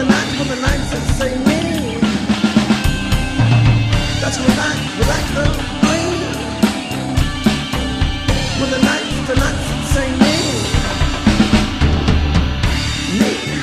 the nights that say me. That's what we like the rain. With the nights that say me. Me.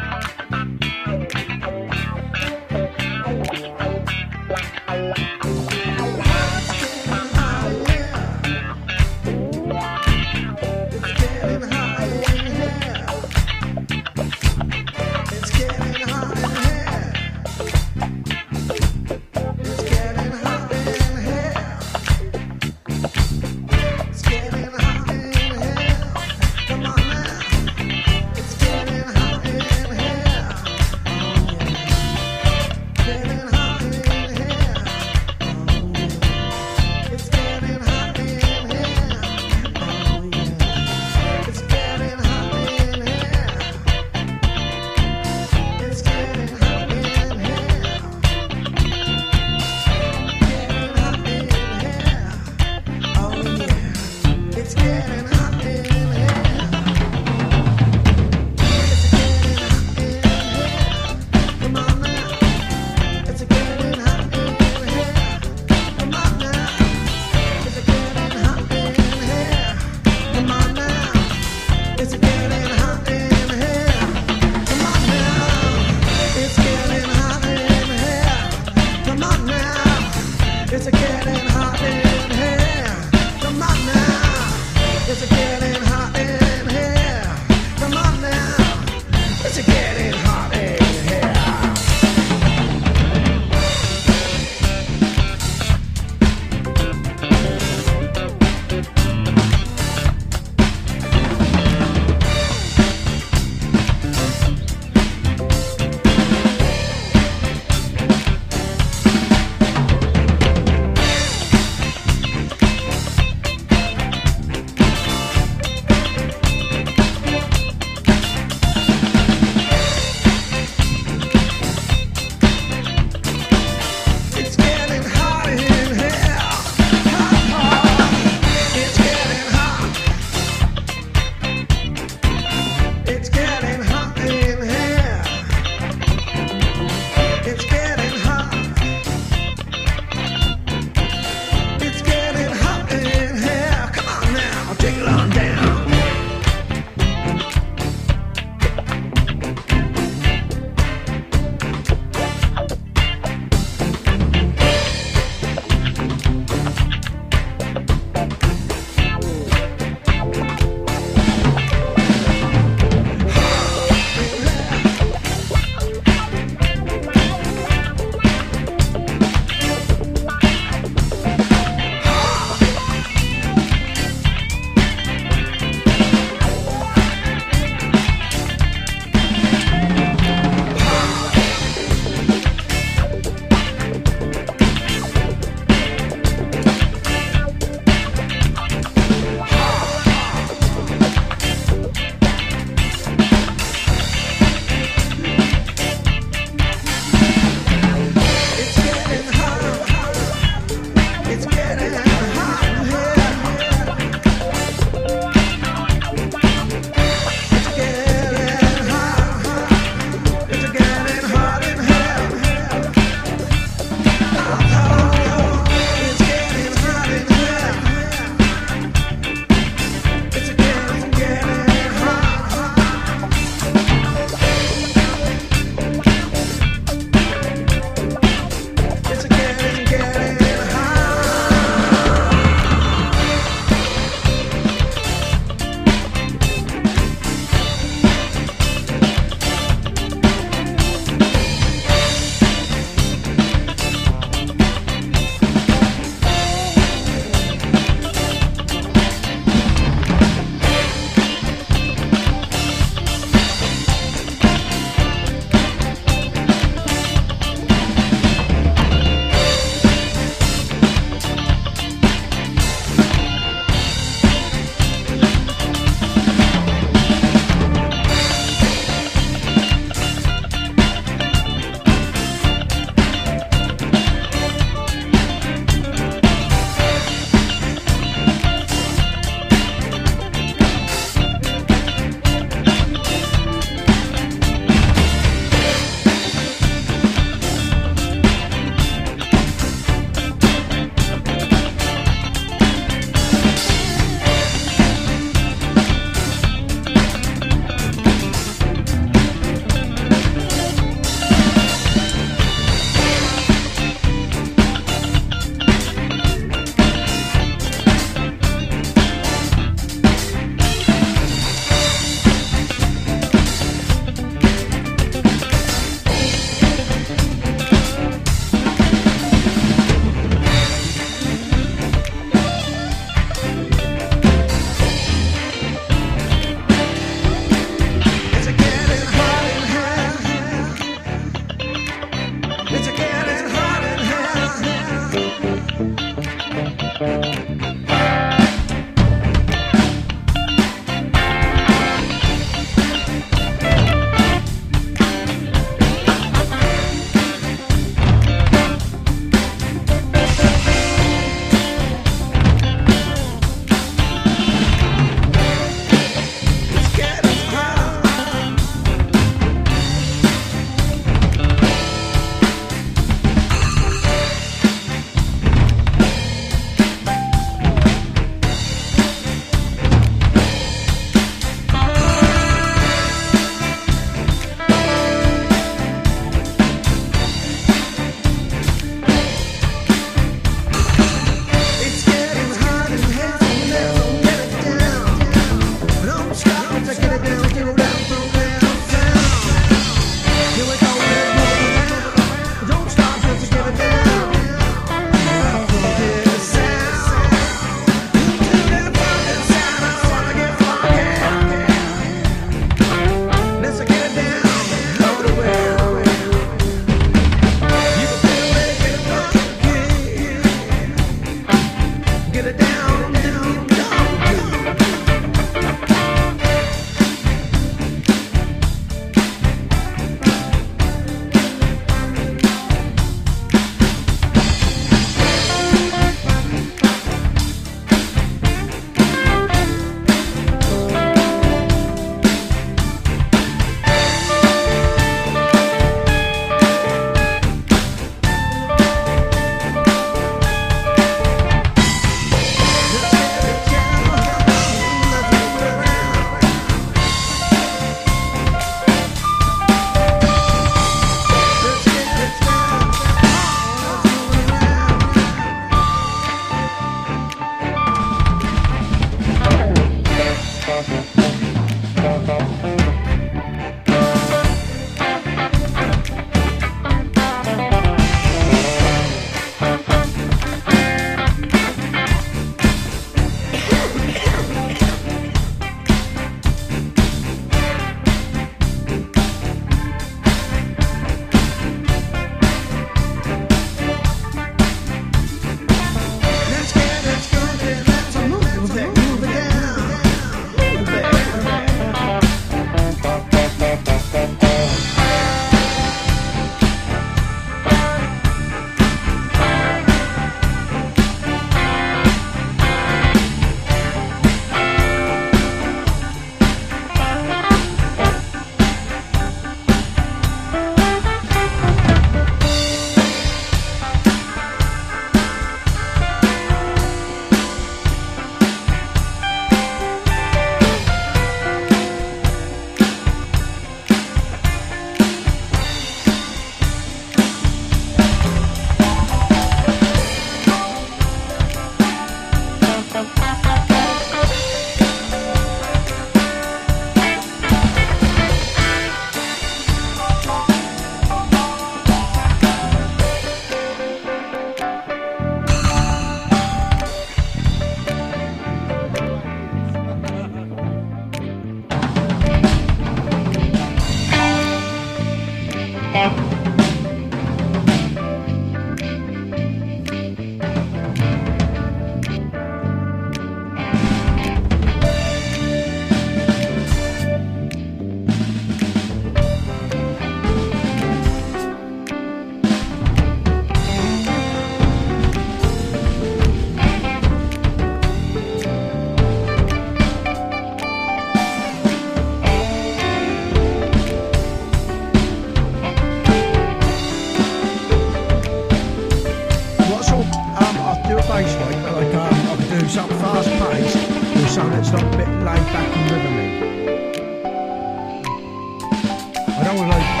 I don't want to like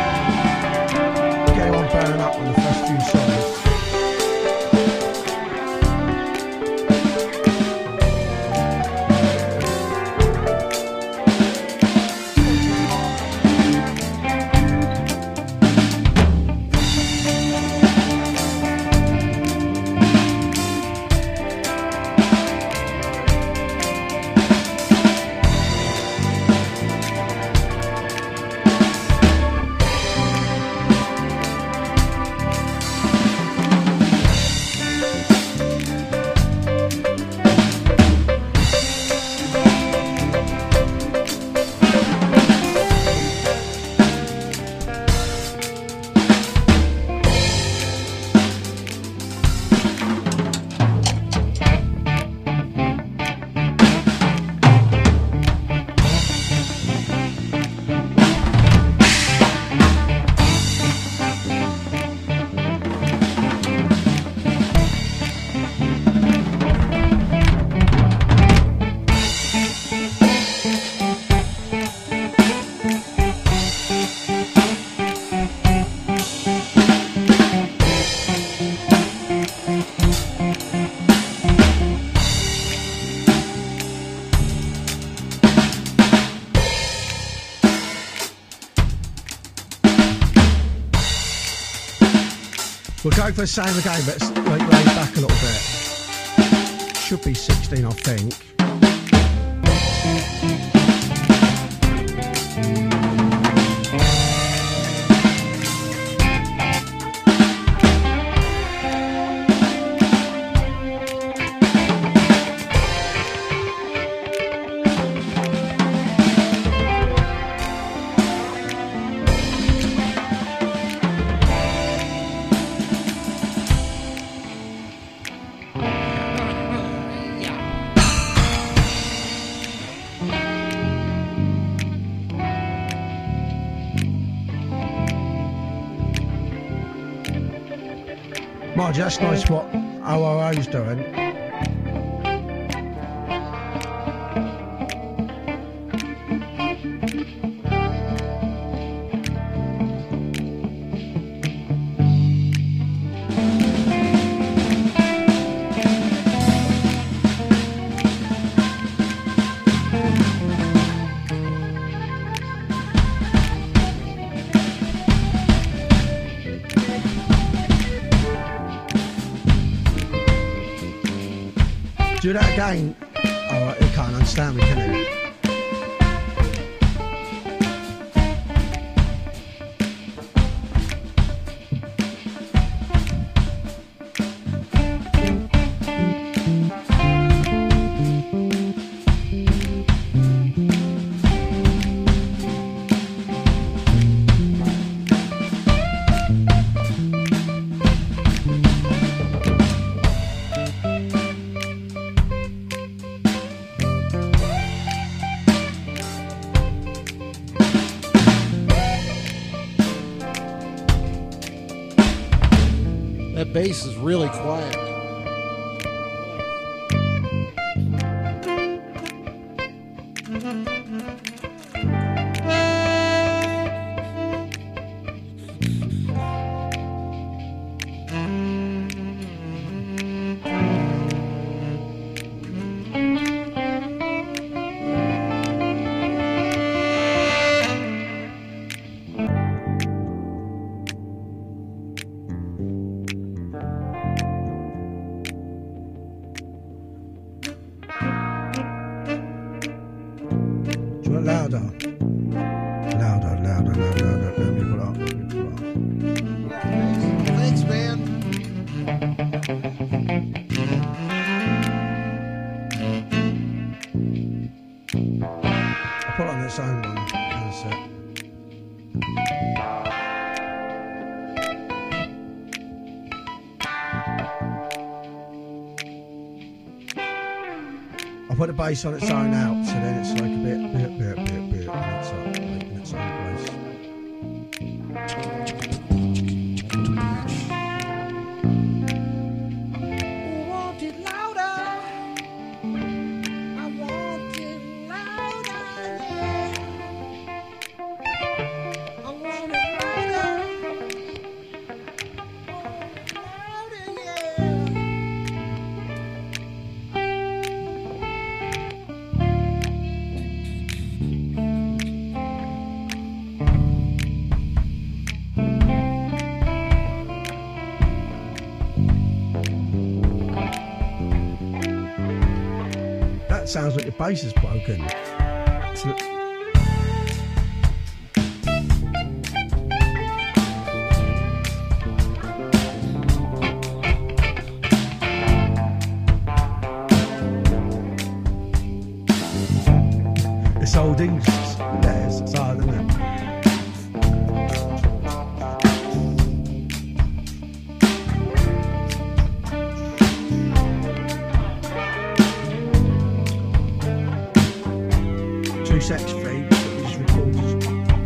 get on burning up on the first few songs. We'll go for the same again, but it's like laid back a little bit. Should be 16, I think. Margie, that's nice what OOO's doing. Do that again. Alright, he can't understand me, can he? That bass is really quiet. Louder. Louder, louder, louder, louder. Let me pull up. Thanks, man. I'll put it on its own one. That's it. I'll put the bass on its own out, so then it's like a bit, and it's like in its own place. Want it louder. I want it louder, yeah. sounds like your bass is broken. It's old English. Yeah, it's hard, isn't it? Sex feed that was recorded.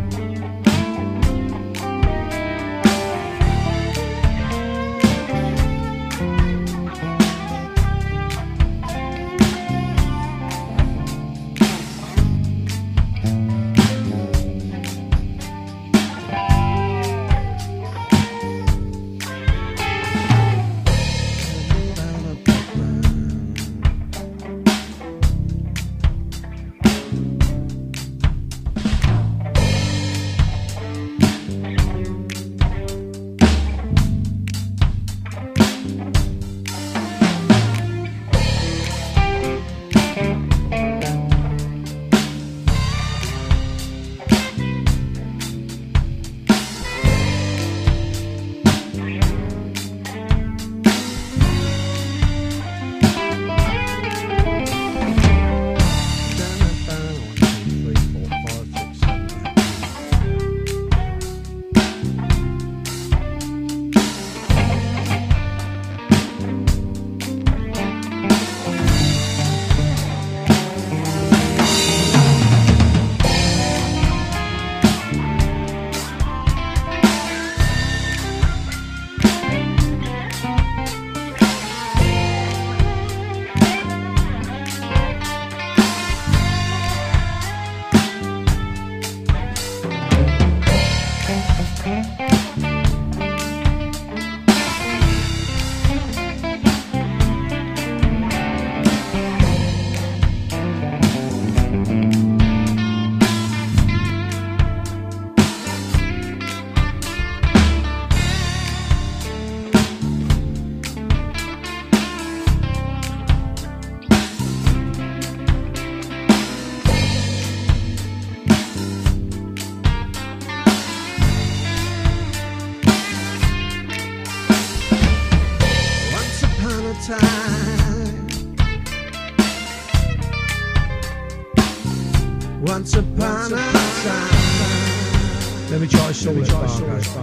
Once upon a time. Let me try solo Fargo.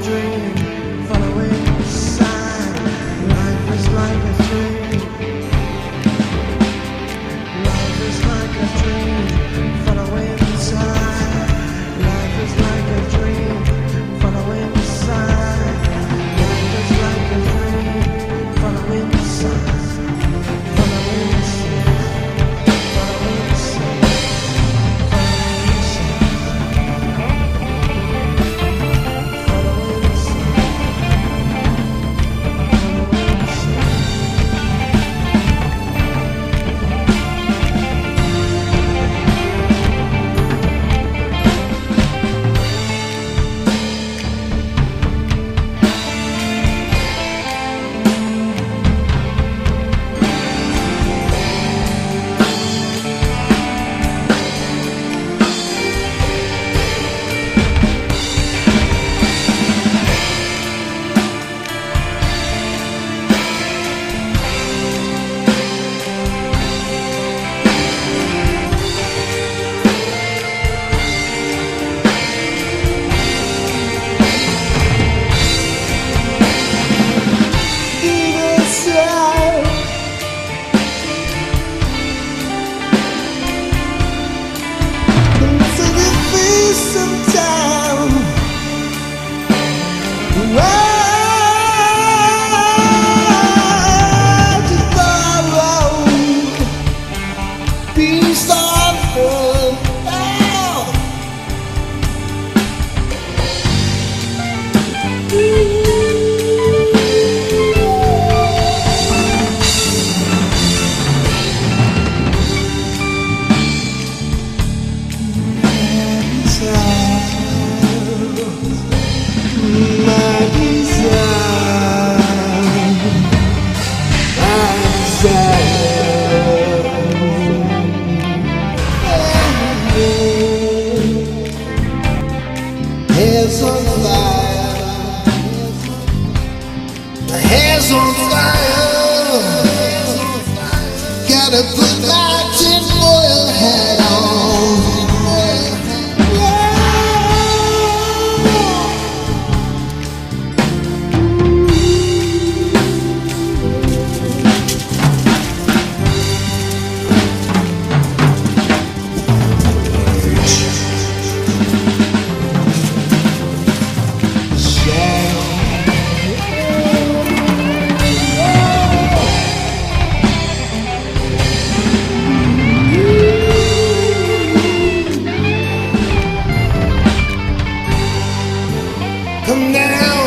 dream, following the sign. Life is like a dream. Life is like a dream, following the sign. Life is like a dream, following the sign. Life is like a dream, following the sign. Following the sign, following the sign, following the sign. Following the sign, following the sign. Hands on fire, hands on fire. Gotta put my tinfoil hat on. Come down.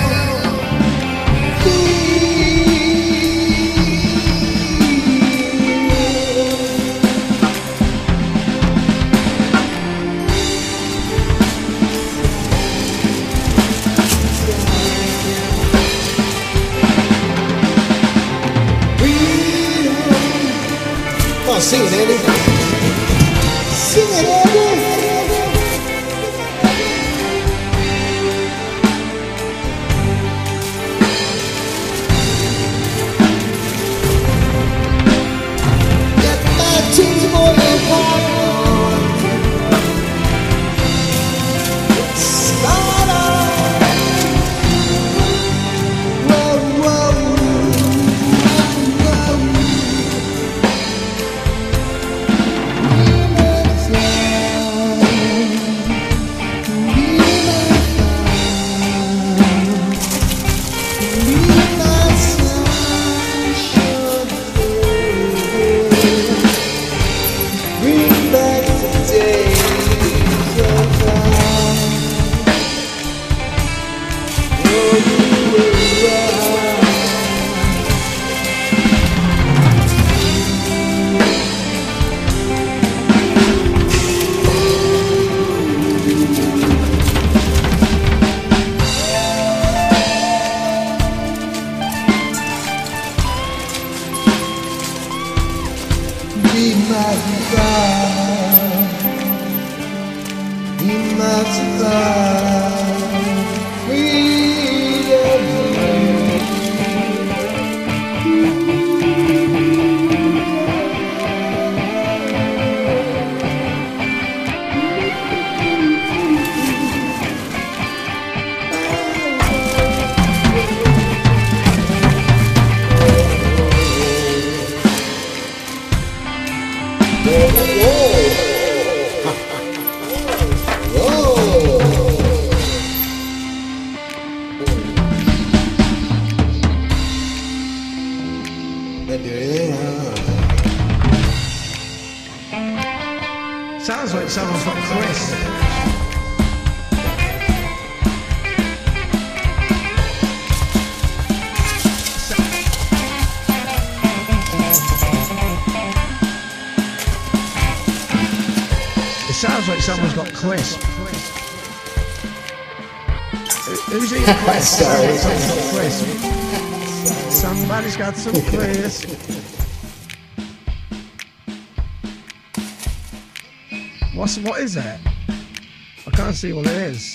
Come on, sing it, Andy. Sing it, Andy. Sounds like someone's got Chris. It sounds like someone's got crisp. Who's eating crisp? Sorry. Someone's got crisp. Somebody's got some crisp. What is it? I can't see what it is.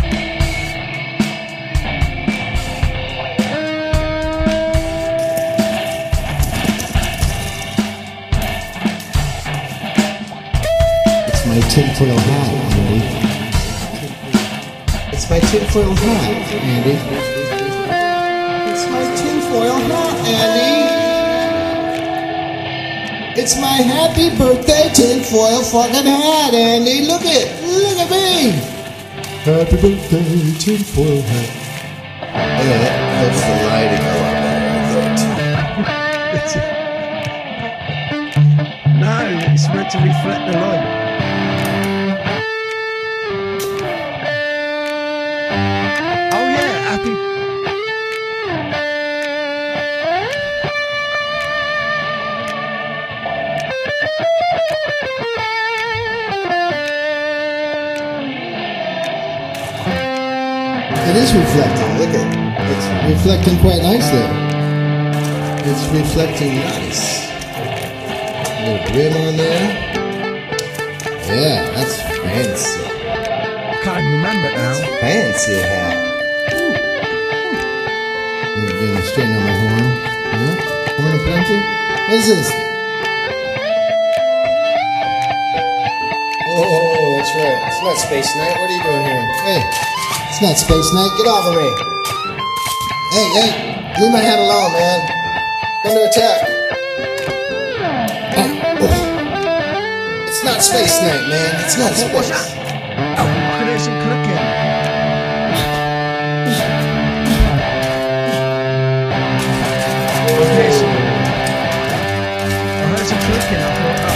It's my tinfoil hat, Andy. It's my tinfoil hat, Andy. It's my tinfoil hat, Andy. It's my happy birthday tinfoil fucking hat, Andy. Look at me. Happy birthday tinfoil hat. Yeah, that's the lighting a lot better, I thought. No, it's meant to reflect the light. Oh yeah, happy. It is reflecting, look at it. It's reflecting quite nicely. It's reflecting nice. A little brim on there. Yeah, that's fancy. I can't remember it now. Fancy hat. Gonna straighten out my horn. Yeah? Horn of plenty? What is this? Oh, that's right. It's not Space Night. What are you doing here? Hey, it's not Space Night. Get off of me. Hey, leave my hat alone, man. Under attack. It's not Space Night, man. It's not Space. What's that? Oh, I can hear some clicking. I heard some clicking. I thought, oh,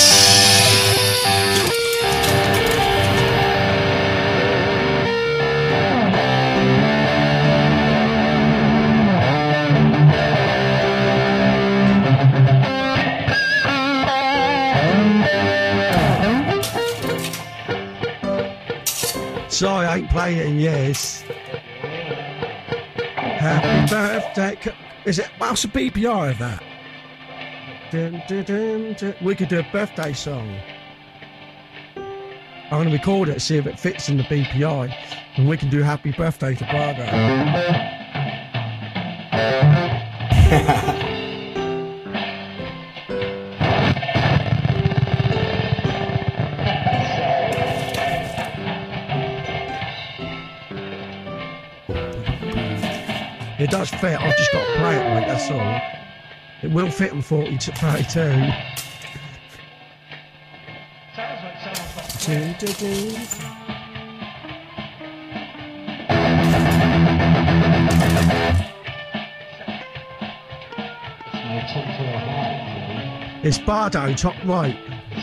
sorry, I ain't played it in years. Happy birthday. Is it? What's the BPI of that? Dun, dun, dun, dun. We could do a birthday song. I'm going to record it, see if it fits in the BPI, and we can do Happy Birthday to Bardo. It does fit, I've just got to play it right, that's all. It will fit in 40 to 32. It's Bardo, top right.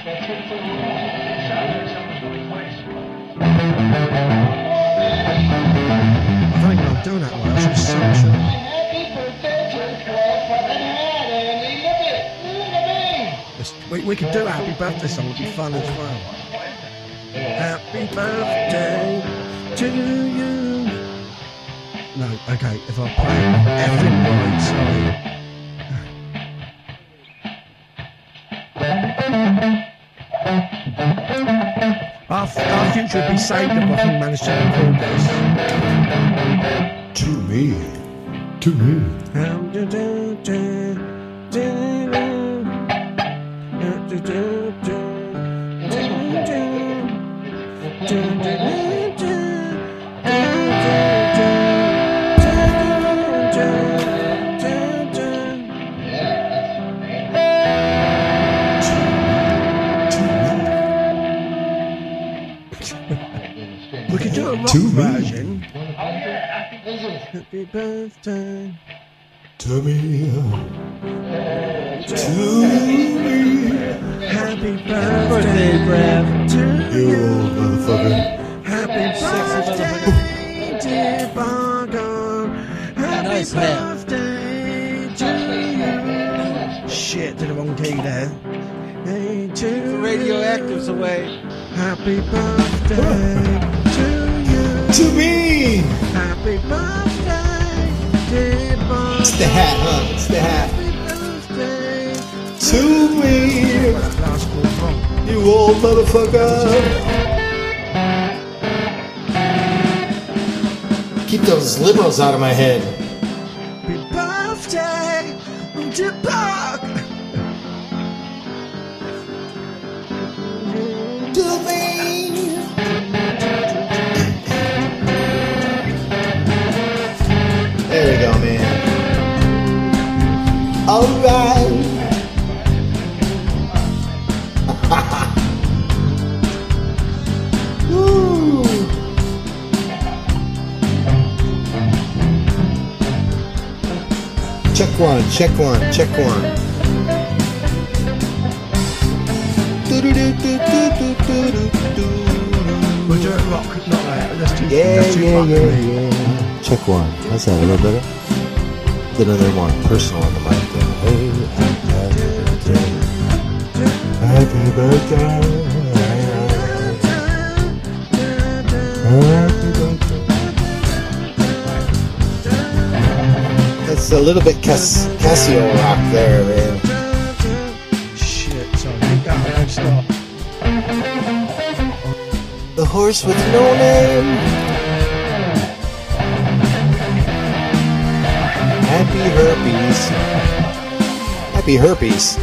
I don't think I'm doing that right, I should search it. We could do a happy birthday song, it'd be fun as well. Happy birthday to you. No, okay, if I play effing right, sorry. Our future would be saved if I can manage to record this. To me. We could do a rock version. Happy birthday to me. Happy Birthday, birthday Brad. to You you. old motherfucker. Happy Sexy birthday, dear Bongo. Happy Nice hat. birthday to you. Shit, to the wrong key there. Hey, to The radioactive's away. Happy birthday to you. To me. Happy birthday, dear Bongo. It's the hat, huh? It's the hat. Happy birthday To me. That last chord's wrong. You old motherfucker. Keep those limos out of my head. Happy birthday to Buck. To me. There we go, man. Alright. Woo. Check one, check one, check one. We'll do it rock, not that. That's too, Yeah, that's too yeah, rock yeah, for me. yeah. Check one. How's that? A little better? Then another one, personal on the mic. Then. Hey, happy birthday. Happy birthday. That's a little bit Casio rock there, man. Shit, sorry. Go, stop. The horse with no name. Happy herpes. Happy herpes.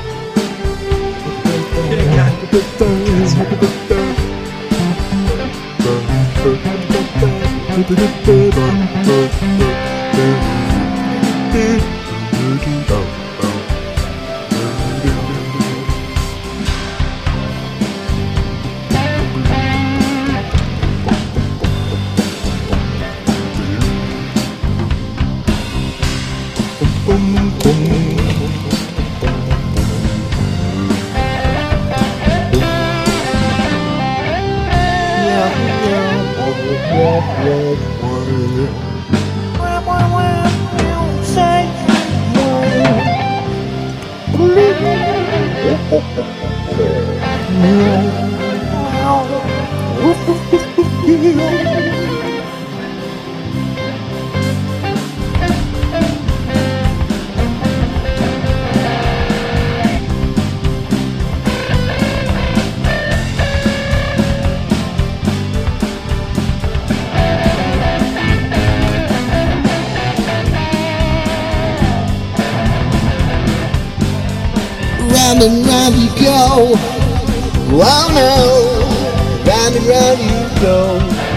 Round and round you go. Oh no, round and round you go.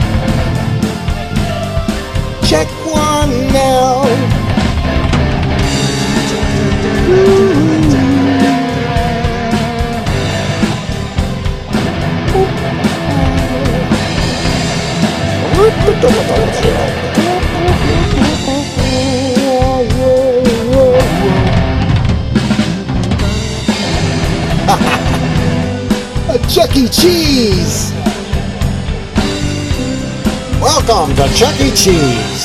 Check one now. A Chuck E. Cheese. Welcome to Chuck E. Cheese.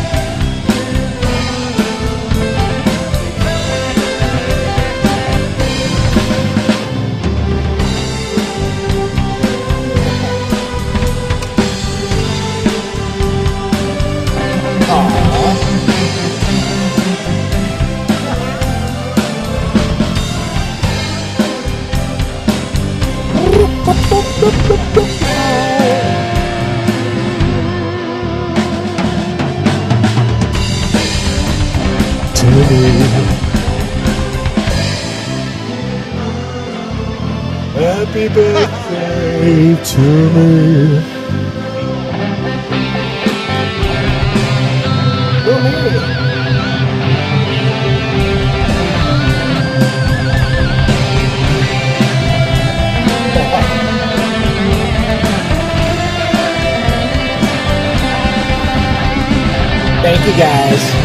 Happy birthday to me. Thank you guys.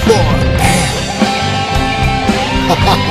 boy.